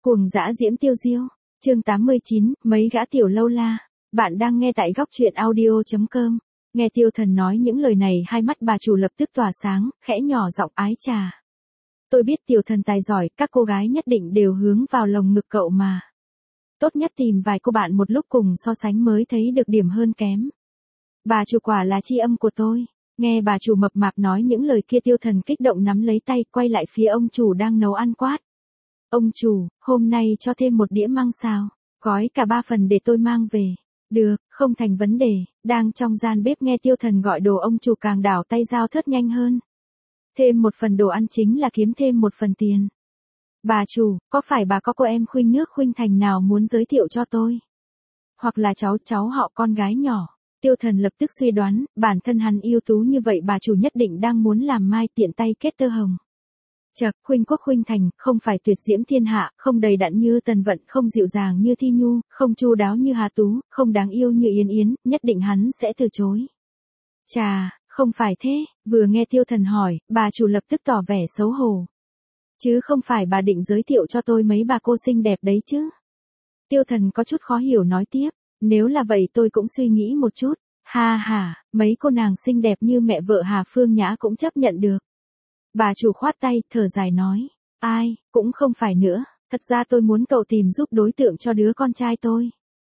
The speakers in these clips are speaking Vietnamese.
Cuồng dã diễm tiêu diêu. Chương 89, mấy gã tiểu lâu la. Bạn đang nghe tại góc truyện audio.com. Nghe Tiêu Thần nói những lời này, hai mắt bà chủ lập tức tỏa sáng, khẽ nhỏ giọng ái trà. Tôi biết Tiểu Thần tài giỏi, các cô gái nhất định đều hướng vào lồng ngực cậu mà. Tốt nhất tìm vài cô bạn một lúc cùng so sánh mới thấy được điểm hơn kém. Bà chủ quả là tri âm của tôi. Nghe bà chủ mập mạp nói những lời kia, Tiêu Thần kích động nắm lấy tay, quay lại phía ông chủ đang nấu ăn quát. Ông chủ, hôm nay cho thêm một đĩa măng xào, gói cả 3 phần để tôi mang về. Được, không thành vấn đề. Đang trong gian bếp nghe Tiêu Thần gọi đồ, ông chủ càng đảo tay dao thớt nhanh hơn. Thêm một phần đồ ăn chính là kiếm thêm một phần tiền. Bà chủ, có phải bà có cô em khuynh nước khuynh thành nào muốn giới thiệu cho tôi? Hoặc là cháu họ con gái nhỏ? Tiêu Thần lập tức suy đoán, bản thân hắn ưu tú như vậy, bà chủ nhất định đang muốn làm mai tiện tay kết tơ hồng. Chậc, khuynh quốc khuynh thành, không phải tuyệt diễm thiên hạ, không đầy đặn như Tần Vận, không dịu dàng như Thi Nhu, không chu đáo như Hà Tú, không đáng yêu như Yến Yến, nhất định hắn sẽ từ chối. Chà, không phải thế. Vừa nghe Tiêu Thần hỏi, bà chủ lập tức tỏ vẻ xấu hổ. Chứ không phải bà định giới thiệu cho tôi mấy bà cô xinh đẹp đấy chứ? Tiêu Thần có chút khó hiểu nói tiếp. Nếu là vậy tôi cũng suy nghĩ một chút. Ha ha, mấy cô nàng xinh đẹp như mẹ vợ Hà Phương Nhã cũng chấp nhận được. Bà chủ khoát tay, thở dài nói. Ai, cũng không phải nữa. Thật ra tôi muốn cậu tìm giúp đối tượng cho đứa con trai tôi.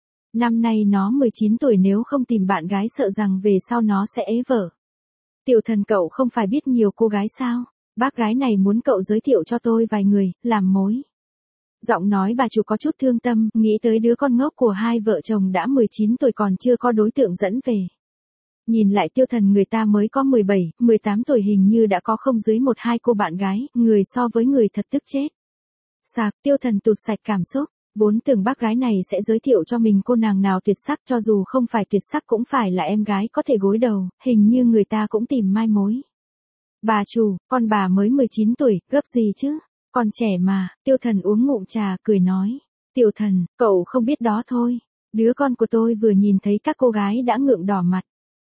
Năm nay nó 19 tuổi, nếu không tìm bạn gái sợ rằng về sau nó sẽ ế vợ. Tiểu Thần, cậu không phải biết nhiều cô gái sao? Bác gái này muốn cậu giới thiệu cho tôi vài người, làm mối. Giọng nói bà chủ có chút thương tâm, nghĩ tới đứa con ngốc của hai vợ chồng đã 19 tuổi còn chưa có đối tượng dẫn về. Nhìn lại Tiêu Thần, người ta mới có 17, 18 tuổi hình như đã có không dưới 1-2 cô bạn gái, người so với người thật tức chết. Sạc, Tiêu Thần tụt sạch cảm xúc, vốn tưởng bác gái này sẽ giới thiệu cho mình cô nàng nào tuyệt sắc, cho dù không phải tuyệt sắc cũng phải là em gái có thể gối đầu, hình như người ta cũng tìm mai mối. Bà chủ, con bà mới 19 tuổi, gấp gì chứ? Còn trẻ mà. Tiêu Thần uống ngụm trà, cười nói. Tiểu Thần, cậu không biết đó thôi. Đứa con của tôi vừa nhìn thấy các cô gái đã ngượng đỏ mặt.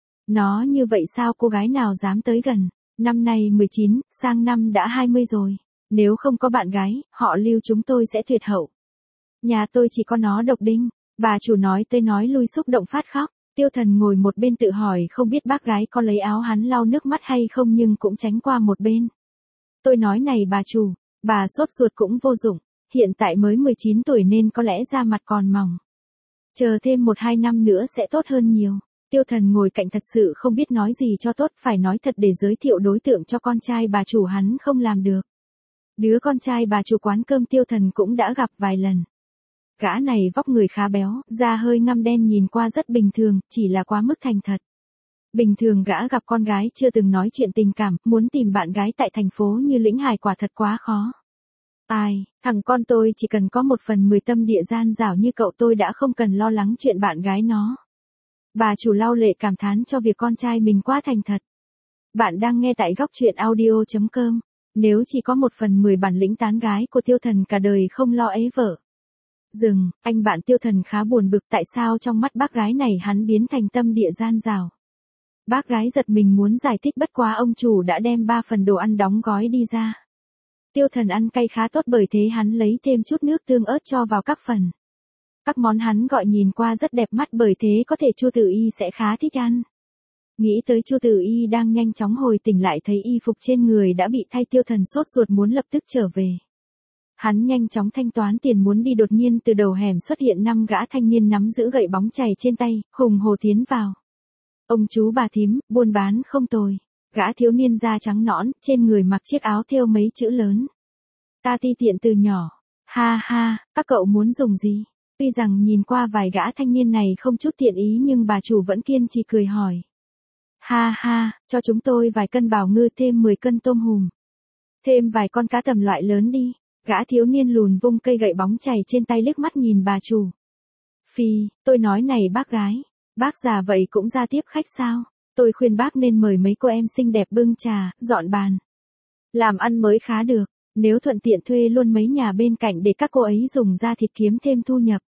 Nó như vậy sao cô gái nào dám tới gần? Năm nay 19, sang năm đã 20 rồi. Nếu không có bạn gái, họ Lưu chúng tôi sẽ tuyệt hậu. Nhà tôi chỉ có nó độc đinh. Bà chủ nói tới nói lui xúc động phát khóc. Tiêu Thần ngồi một bên tự hỏi không biết bác gái có lấy áo hắn lau nước mắt hay không, nhưng cũng tránh qua một bên. Tôi nói này bà chủ, bà sốt ruột cũng vô dụng. Hiện tại mới 19 tuổi nên có lẽ da mặt còn mỏng. Chờ thêm 1-2 năm nữa sẽ tốt hơn nhiều. Tiêu Thần ngồi cạnh thật sự không biết nói gì cho tốt, phải nói thật để giới thiệu đối tượng cho con trai bà chủ hắn không làm được. Đứa con trai bà chủ quán cơm Tiêu Thần cũng đã gặp vài lần. Gã này vóc người khá béo, da hơi ngăm đen, nhìn qua rất bình thường, chỉ là quá mức thành thật. Bình thường gã gặp con gái chưa từng nói chuyện tình cảm, muốn tìm bạn gái tại thành phố như Lĩnh Hải quả thật quá khó. Ai, thằng con tôi chỉ cần có 1/10 tâm địa gian dảo như cậu, tôi đã không cần lo lắng chuyện bạn gái nó. Bà chủ lau lệ cảm thán cho việc con trai mình quá thành thật. Bạn đang nghe tại góc truyện audio.com. Nếu chỉ có 1/10 bản lĩnh tán gái của Tiêu Thần cả đời không lo ế vợ. Dừng, anh bạn Tiêu Thần khá buồn bực, tại sao trong mắt bác gái này hắn biến thành tâm địa gian dảo. Bác gái giật mình muốn giải thích, bất quá ông chủ đã đem 3 phần đồ ăn đóng gói đi ra. Tiêu Thần ăn cay khá tốt, bởi thế hắn lấy thêm chút nước tương ớt cho vào các phần. Các món hắn gọi nhìn qua rất đẹp mắt, bởi thế có thể Chu Tử Y sẽ khá thích ăn. Nghĩ tới Chu Tử Y đang nhanh chóng hồi tỉnh lại, thấy y phục trên người đã bị thay, Tiêu Thần sốt ruột muốn lập tức trở về. Hắn nhanh chóng thanh toán tiền muốn đi, đột nhiên từ đầu hẻm xuất hiện 5 gã thanh niên nắm giữ gậy bóng chày trên tay, hùng hổ tiến vào. Ông chú bà thím, buôn bán không tồi. Gã thiếu niên da trắng nõn, trên người mặc chiếc áo thêu mấy chữ lớn. Ta ti tiện từ nhỏ. Ha ha, các cậu muốn dùng gì? Tuy rằng nhìn qua vài gã thanh niên này không chút tiện ý, nhưng bà chủ vẫn kiên trì cười hỏi. Ha ha, cho chúng tôi vài cân bào ngư, thêm 10 cân tôm hùm. Thêm vài con cá tầm loại lớn đi. Gã thiếu niên lùn vung cây gậy bóng chày trên tay liếc mắt nhìn bà chủ. Phi, tôi nói này bác gái, bác già vậy cũng ra tiếp khách sao? Tôi khuyên bác nên mời mấy cô em xinh đẹp bưng trà, dọn bàn. Làm ăn mới khá được, nếu thuận tiện thuê luôn mấy nhà bên cạnh để các cô ấy dùng da thịt kiếm thêm thu nhập.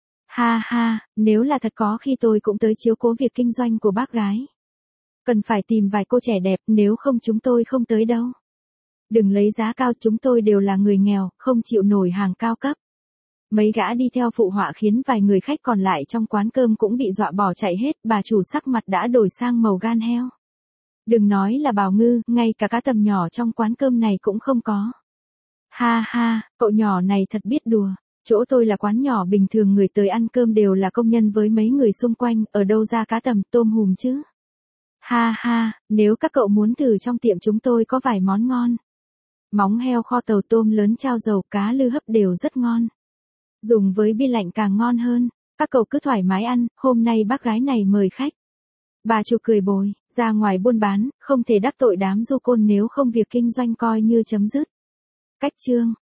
Ha ha, nếu là thật có khi tôi cũng tới chiếu cố việc kinh doanh của bác gái. Cần phải tìm vài cô trẻ đẹp, nếu không chúng tôi không tới đâu. Đừng lấy giá cao, chúng tôi đều là người nghèo, không chịu nổi hàng cao cấp. Mấy gã đi theo phụ họa khiến vài người khách còn lại trong quán cơm cũng bị dọa bỏ chạy hết, bà chủ sắc mặt đã đổi sang màu gan heo. Đừng nói là bào ngư, ngay cả cá tầm nhỏ trong quán cơm này cũng không có. Ha ha, cậu nhỏ này thật biết đùa. Chỗ tôi là quán nhỏ bình thường, người tới ăn cơm đều là công nhân với mấy người xung quanh, ở đâu ra cá tầm, tôm hùm chứ. Ha ha, nếu các cậu muốn thử trong tiệm chúng tôi có vài món ngon. Móng heo kho tàu, tôm lớn trao dầu, cá lư hấp đều rất ngon. Dùng với bia lạnh càng ngon hơn, các cậu cứ thoải mái ăn, hôm nay bác gái này mời khách. Bà chủ cười bồi, ra ngoài buôn bán, không thể đắc tội đám du côn, nếu không việc kinh doanh coi như chấm dứt. Cách chương